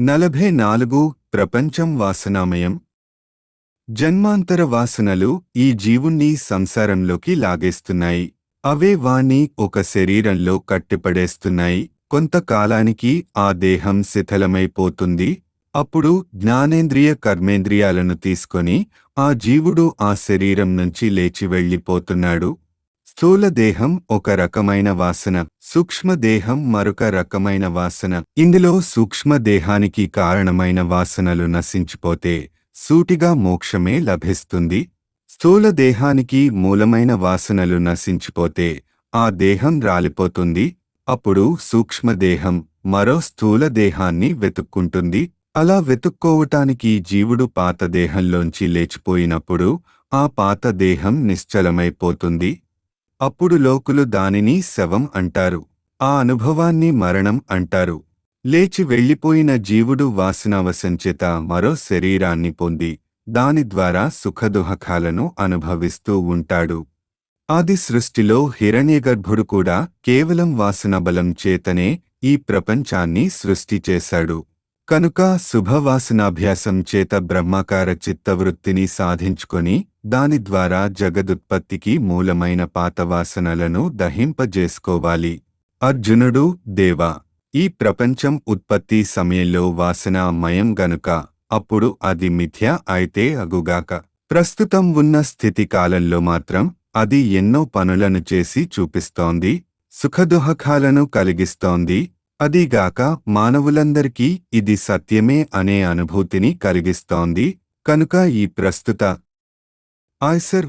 44 ప్రపంచం వాసనామయం. జన్మాంతర వాసనలు ఈ జీవుణ్ణి సంసారంలోకి లాగేస్తున్నాయి. అవే వాణ్ణి ఒక శరీరంలో కట్టిపడేస్తున్నాయి. కొంతకాలానికి ఆ దేహం శిథిలమైపోతుంది. అప్పుడు జ్ఞానేంద్రియ కర్మేంద్రియాలను తీసుకొని ఆ జీవుడు ఆ శరీరం నుంచి లేచి వెళ్ళిపోతున్నాడు. స్థూల దేహం ఒక రకమైన వాసన, సూక్ష్మదేహం మరొక రకమైన వాసన. ఇందులో సూక్ష్మదేహానికి కారణమైన వాసనలు నశించిపోతే సూటిగా మోక్షమే లభిస్తుంది. స్థూల దేహానికి మూలమైన వాసనలు నశించిపోతే ఆ దేహం రాలిపోతుంది. అప్పుడు సూక్ష్మదేహం మరో స్థూల దేహాన్ని వెతుక్కుంటుంది. అలా వెతుక్కోవటానికి జీవుడు పాత దేహంలోంచి లేచిపోయినప్పుడు ఆ పాత దేహం నిశ్చలమైపోతుంది. అప్పుడు లోకులు దానిని శవం అంటారు. ఆ అనుభవాన్ని మరణం అంటారు. లేచి వెళ్ళిపోయిన జీవుడు వాసనావశంచేత మరో శరీరాన్ని పొంది దాని ద్వారా సుఖదుహకాలను అనుభవిస్తూ ఉంటాడు. ఆది సృష్టిలో హిరణ్యగర్భుడు కూడా కేవలం వాసనబలం చేతనే ఈ ప్రపంచాన్ని సృష్టి చేశాడు. కనుక శుభవాసనాభ్యాసం చేత బ్రహ్మాకార చిత్తవృత్తిని సాధించుకొని దాని ద్వారా జగదుత్పత్తికి మూలమైన పాత వాసనలను దహింపజేసుకోవాలి. అర్జునుడు, దేవా, ఈ ప్రపంచం ఉత్పత్తి సమయంలో వాసనామయం గనుక అప్పుడు అది మిథ్య అయితే అగుగాక. ప్రస్తుతం ఉన్న స్థితి కాలంలో మాత్రం అది ఎన్నో పనులను చేసి చూపిస్తోంది, సుఖదుహకాలను కలిగిస్తోంది. అదీగాక మానవులందరికీ ఇది సత్యమే అనే అనుభూతిని కలిగిస్తోంది. కనుక ఈ ప్రస్తుత ఆయ్సర్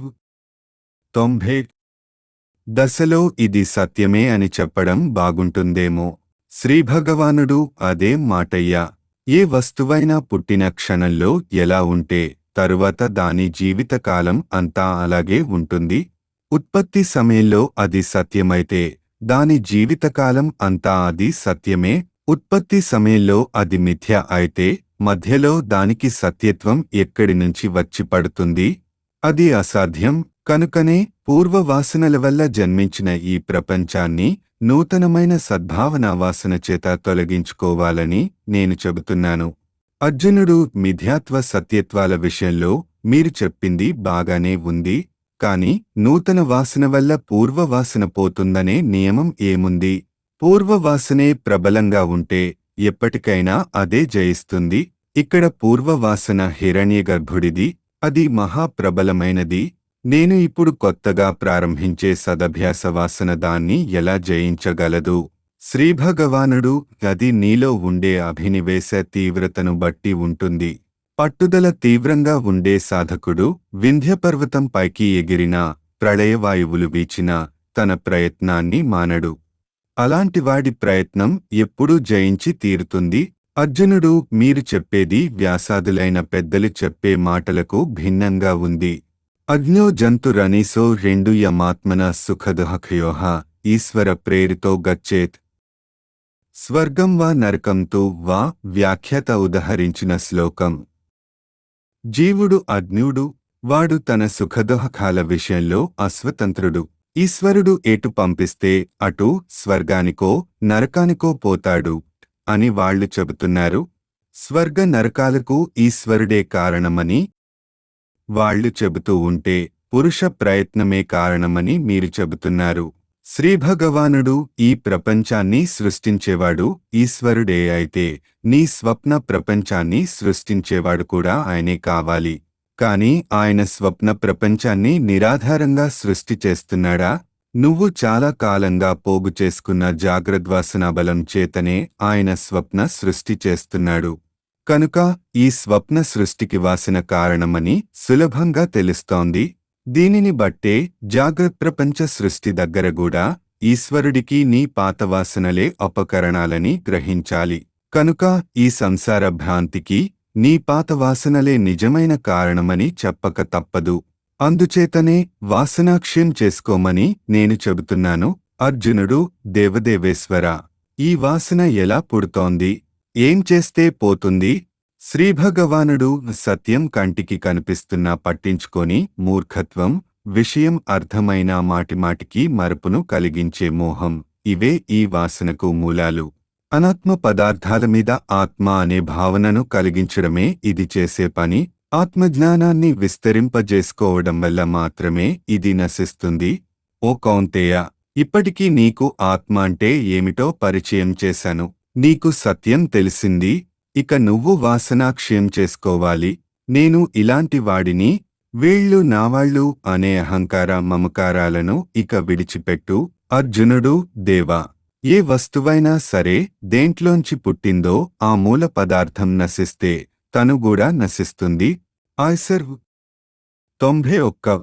90 దశలో ఇది సత్యమే అని చెప్పడం బాగుంటుందేమో. శ్రీభగవానుడు అదే మాటయ్యా. ఏ వస్తువైనా పుట్టిన క్షణంలో ఎలా ఉంటే తరువాత దాని జీవితకాలం అంతా అలాగే ఉంటుంది. ఉత్పత్తి సమయంలో అది సత్యమైతే దాని జీవితకాలం అంతా అది సత్యమే. ఉత్పత్తి సమయంలో అది మిథ్య అయితే మధ్యలో దానికి సత్యత్వం ఎక్కడి నుంచి వచ్చి పడుతుంది? అది అసాధ్యం. కనుకనే పూర్వవాసనల వల్ల జన్మించిన ఈ ప్రపంచాన్ని నూతనమైన సద్భావనా వాసన చేత తొలగించుకోవాలని నేను చెబుతున్నాను. అర్జునుడు, మిథ్యాత్వ సత్యత్వాల విషయంలో మీరు చెప్పింది బాగానే ఉంది. కాని నూతన వాసన వల్ల పూర్వవాసన పోతుందనే నియమం ఏముంది? పూర్వవాసనే ప్రబలంగా ఉంటే ఎప్పటికైనా అదే జయిస్తుంది. ఇక్కడ పూర్వవాసన హిరణ్యగర్భుడిది. అది మహాప్రబలమైనది. నేను ఇప్పుడు కొత్తగా ప్రారంభించే సదభ్యాస వాసన దాన్ని ఎలా జయించగలదు? శ్రీభగవానుడు, అది నీలో ఉండే అభినివేశ తీవ్రతను బట్టి ఉంటుంది. పట్టుదల తీవ్రంగా ఉండే సాధకుడు వింధ్యపర్వతం పైకి ఎగిరినా, ప్రళయవాయువులు వీచినా తన ప్రయత్నాన్ని మానడు. అలాంటివాడి ప్రయత్నం ఎప్పుడూ జయించి తీరుతుంది. అర్జునుడు, మీరు చెప్పేది వ్యాసాదులైన పెద్దలు చెప్పే మాటలకు భిన్నంగా ఉంది. అజ్ఞో జంతురనీసో 2 యమాత్మన సుఖదుహకయోః ఈశ్వర ప్రేరితో గచ్చేత్. స్వర్గం వా నరకం తు వా వ్యాఖ్యాత ఉదహరించిన శ్లోకం. జీవుడు అజ్ఞుడు. వాడు తన సుఖదుహకాల విషయంలో అస్వతంత్రుడు. ఈశ్వరుడు ఎటు పంపిస్తే అటు స్వర్గానికో నరకానికో పోతాడు అని వాళ్ళు చెబుతున్నారు. స్వర్గ నరకాలకు ఈశ్వరుడే కారణమని వాళ్ళు చెబుతూ ఉంటే పురుష ప్రయత్నమే కారణమని మీరు చెబుతున్నారు. శ్రీభగవానుడు, ఈ ప్రపంచాన్ని సృష్టించేవాడు ఈశ్వరుడే అయితే నీ స్వప్న ప్రపంచాన్ని సృష్టించేవాడు కూడా ఆయనే కావాలి. కాని ఆయన స్వప్న ప్రపంచాన్ని నిరాధారంగా సృష్టి చేస్తున్నాడా? నువ్వు చాలా కాలంగా పోగు చేసుకున్న జాగ్రద్వాసనా బలం చేతనే ఆయన స్వప్న సృష్టి చేస్తున్నాడు. కనుక ఈ స్వప్న సృష్టికి వాసన కారణమని సులభంగా తెలుస్తోంది. దీనిని బట్టే జాగ్రత్ప్రపంచ సృష్టి దగ్గర కూడా ఈశ్వరుడికి నీ పాతవాసనలే ఉపకరణాలని గ్రహించాలి. కనుక ఈ సంసార భ్రాంతికి నీ పాతవాసనలే నిజమైన కారణమని చెప్పక తప్పదు. అందుచేతనే వాసనాక్షయం చేసుకోమని నేను చెబుతున్నాను. అర్జునుడు, దేవదేవేశ్వరా, ఈ వాసన ఎలా పుడుతోంది? ఏం చేస్తే పోతుంది? శ్రీభగవానుడు, సత్యం కంటికి కనిపిస్తున్నా పట్టించుకొని మూర్ఖత్వం, విషయం అర్థమైన మాటిమాటికి మరపును కలిగించే మోహం, ఇవే ఈ వాసనకు మూలాలు. అనాత్మ పదార్థాల మీద ఆత్మ అనే భావనను కలిగించడమే ఇది చేసే పని. ఆత్మజ్ఞానాన్ని విస్తరింపజేసుకోవడం వల్ల మాత్రమే ఇది నశిస్తుంది. ఓ కౌంతేయ, ఇప్పటికీ నీకు ఆత్మ అంటే ఏమిటో పరిచయం చేశాను. నీకు సత్యం తెలిసింది. ఇక నువ్వు వాసనాక్షయం చేసుకోవాలి. నేను ఇలాంటి వాడిని, వీళ్ళు నావాళ్ళు అనే అహంకార మమకారాలను ఇక విడిచిపెట్టు. అర్జునుడు, దేవా, ఏ వస్తువైనా సరే దేంట్లోంచి పుట్టిందో ఆ మూల పదార్థం నశిస్తే తను కూడా నశిస్తుంది. ఆయ్సర్ 91.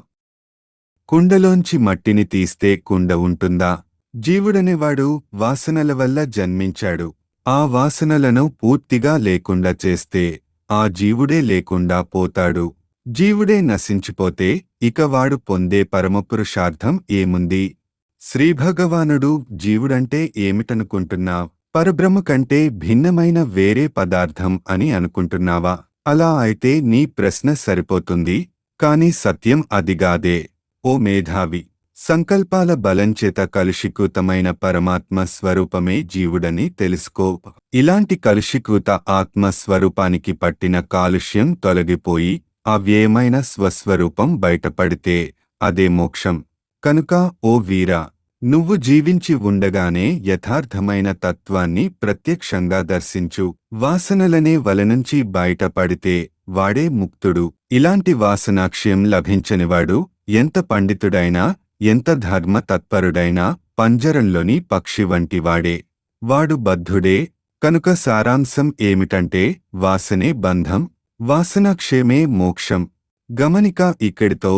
కుండలోంచి మట్టిని తీస్తే కుండ ఉంటుందా? జీవుడనేవాడు వాసనల వల్ల జన్మించాడు. ఆ వాసనలను పూర్తిగా లేకుండా చేస్తే ఆ జీవుడే లేకుండా పోతాడు. జీవుడే నశించిపోతే ఇక వాడు పొందే పరమపురుషార్థం ఏముంది? శ్రీభగవానుడు జీవుడంటే ఏమిటనుకుంటున్నావ్? పరబ్రహ్మ కంటే భిన్నమైన వేరే పదార్థం అని అనుకుంటున్నావా? అలా అయితే నీ ప్రశ్న సరిపోతుంది. కాని సత్యం అదిగాదే. ఓ మేధావి, సంకల్పాల బలంచేత కలుషీకృతమైన పరమాత్మ స్వరూపమే జీవుడని తెలుసుకో. ఇలాంటి కలుషీకృత ఆత్మస్వరూపానికి పట్టిన కాలుష్యం తొలగిపోయి అవ్యయమైన స్వస్వరూపం బయటపడితే అదే మోక్షం. కనుక ఓ వీరా, నువ్వు జీవించి ఉండగానే యథార్థమైన తత్వాన్ని ప్రత్యక్షంగా దర్శించు. వాసనలనే వలనుంచి బయటపడితే వాడే ముక్తుడు. ఇలాంటి వాసనాక్షయం లభించనివాడు ఎంత పండితుడైనా, ఎంత ధర్మ తత్పరుడైనా పంజరంలోని పక్షి వంటివాడే. వాడు బద్ధుడే. కనుక సారాంశం ఏమిటంటే వాసనే బంధం, వాసనాక్షయమే మోక్షం. గమనిక. ఇక్కడితో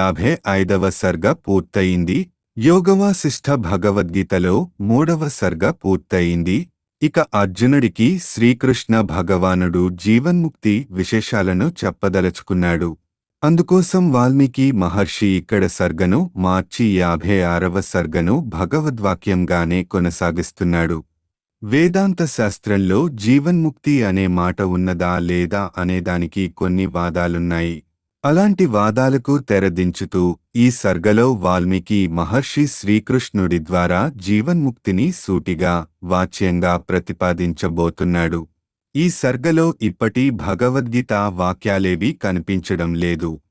55వ సర్గ పూర్తయింది. యోగవాసిష్ఠ భగవద్గీతలో 3వ సర్గ పూర్తయింది. ఇక అర్జునుడికి శ్రీకృష్ణ భగవానుడు జీవన్ముక్తి విశేషాలను చెప్పదలుచుకున్నాడు. అందుకోసం వాల్మీకి మహర్షి ఇక్కడ సర్గను మార్చి 56వ సర్గను భగవద్వాక్యంగానే కొనసాగిస్తున్నాడు. వేదాంత శాస్త్రంలో జీవన్ముక్తి అనే మాట ఉన్నదా లేదా అనేదానికి కొన్ని వాదాలున్నాయి. అలాంటి వాదాలకు తెరదించుతూ ఈ సర్గలో వాల్మీకి మహర్షి శ్రీకృష్ణుడి ద్వారా జీవన్ముక్తిని సూటిగా, వాచ్యంగా ప్రతిపాదించబోతున్నాడు. ఈ సర్గలో ఇప్పటి భగవద్గీత వాక్యాలేవీ కనిపించడం లేదు.